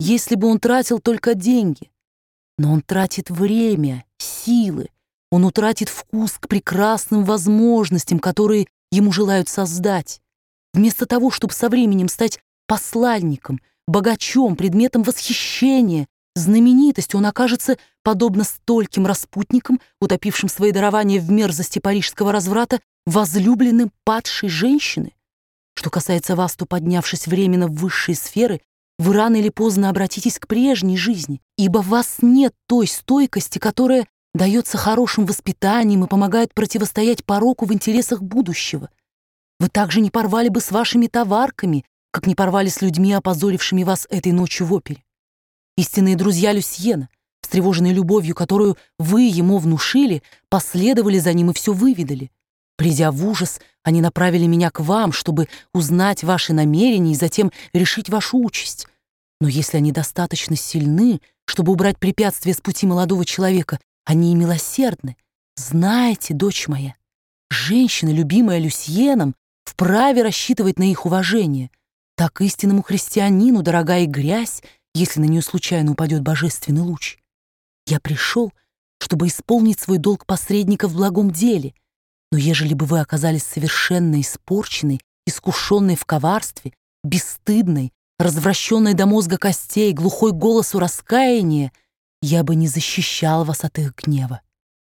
если бы он тратил только деньги. Но он тратит время, силы, он утратит вкус к прекрасным возможностям, которые ему желают создать. Вместо того, чтобы со временем стать посланником, богачом, предметом восхищения, знаменитостью, он окажется, подобно стольким распутникам, утопившим свои дарования в мерзости парижского разврата, возлюбленным падшей женщины. Что касается вас, то, поднявшись временно в высшие сферы, вы рано или поздно обратитесь к прежней жизни, ибо в вас нет той стойкости, которая дается хорошим воспитанием и помогает противостоять пороку в интересах будущего. Вы также не порвали бы с вашими товарками, как не порвали с людьми, опозорившими вас этой ночью в опере. Истинные друзья Люсьена, встревоженные любовью, которую вы ему внушили, последовали за ним и все выведали. Придя в ужас, они направили меня к вам, чтобы узнать ваши намерения и затем решить вашу участь. Но если они достаточно сильны, чтобы убрать препятствия с пути молодого человека, они и милосердны. Знаете, дочь моя, женщина, любимая Люсьеном, вправе рассчитывать на их уважение. Так истинному христианину дорога и грязь, если на нее случайно упадет божественный луч. Я пришел, чтобы исполнить свой долг посредника в благом деле. Но ежели бы вы оказались совершенно испорченной, искушенной в коварстве, бесстыдной, развращенной до мозга костей, глухой голосу раскаяния, я бы не защищал вас от их гнева.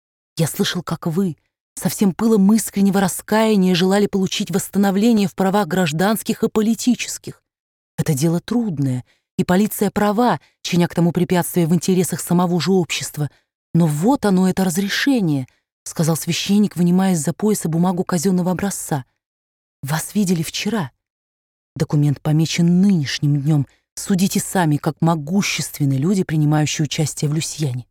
Я слышал, как вы, со всем пылом искреннего раскаяния, желали получить восстановление в правах гражданских и политических. Это дело трудное, и полиция права, чиня к тому препятствия в интересах самого же общества. Но вот оно, это разрешение, — сказал священник, вынимая из-за пояса бумагу казенного образца. «Вас видели вчера. Документ помечен нынешним днем. Судите сами, как могущественны люди, принимающие участие в Люсьяне».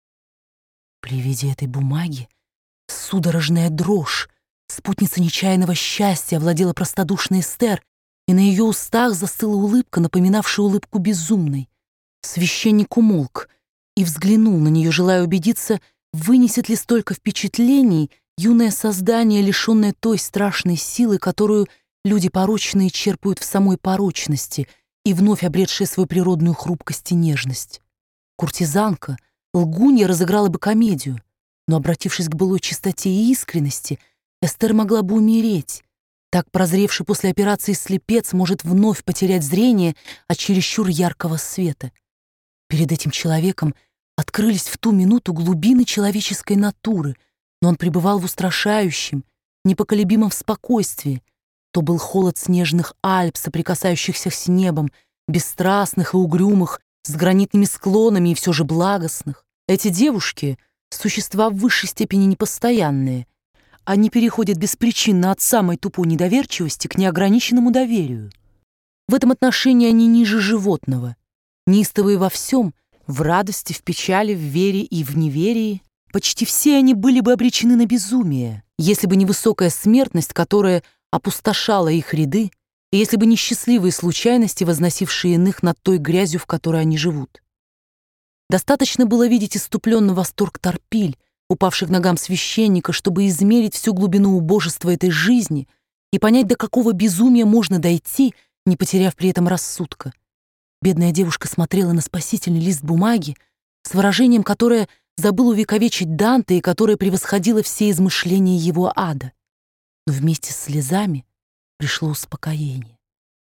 При виде этой бумаги судорожная дрожь, спутница нечаянного счастья, овладела простодушной Эстер, и на ее устах застыла улыбка, напоминавшая улыбку безумной. Священник умолк и взглянул на нее, желая убедиться, вынесет ли столько впечатлений юное создание, лишенное той страшной силы, которую люди порочные черпают в самой порочности и вновь обретшие свою природную хрупкость и нежность. Куртизанка, лгунья разыграла бы комедию, но, обратившись к былой чистоте и искренности, Эстер могла бы умереть. Так прозревший после операции слепец может вновь потерять зрение от чересчур яркого света. Перед этим человеком открылись в ту минуту глубины человеческой натуры, но он пребывал в устрашающем, непоколебимом спокойствии. То был холод снежных Альп, соприкасающихся с небом, бесстрастных и угрюмых, с гранитными склонами и все же благостных. Эти девушки — существа в высшей степени непостоянные. Они переходят беспричинно от самой тупой недоверчивости к неограниченному доверию. В этом отношении они ниже животного. Неистовые во всем, в радости, в печали, в вере и в неверии, почти все они были бы обречены на безумие, если бы не высокая смертность, которая опустошала их ряды, и если бы не счастливые случайности, возносившие иных над той грязью, в которой они живут. Достаточно было видеть исступленный восторг Торпиль, упавших к ногам священника, чтобы измерить всю глубину убожества этой жизни и понять, до какого безумия можно дойти, не потеряв при этом рассудка. Бедная девушка смотрела на спасительный лист бумаги с выражением, которое забыл увековечить Данте и которое превосходило все измышления его ада. Но вместе с слезами пришло успокоение.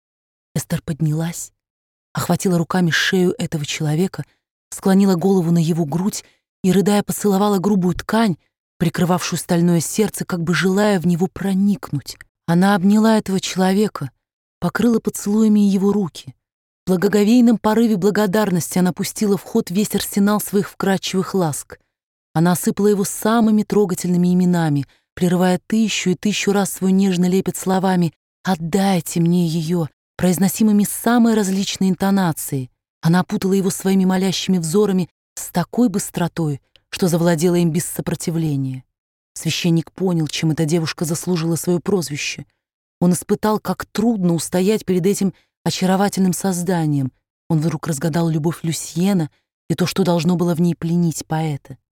Эстер поднялась, охватила руками шею этого человека, склонила голову на его грудь и, рыдая, поцеловала грубую ткань, прикрывавшую стальное сердце, как бы желая в него проникнуть. Она обняла этого человека, покрыла поцелуями его руки. В благоговейном порыве благодарности она пустила в ход весь арсенал своих вкрадчивых ласк. Она осыпала его самыми трогательными именами, прерывая тысячу и тысячу раз свой нежный лепет словами «Отдайте мне ее», произносимыми самой различной интонацией. Она опутала его своими молящими взорами с такой быстротой, что завладела им без сопротивления. Священник понял, чем эта девушка заслужила свое прозвище. Он испытал, как трудно устоять перед этим очаровательным созданием. Он вдруг разгадал любовь Люсьена и то, что должно было в ней пленить поэта.